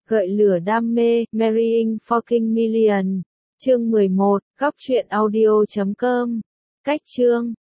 Gợi lửa đam mê, Marrying Fucking Million. Chương 11, góc truyện audio.com. Cách chương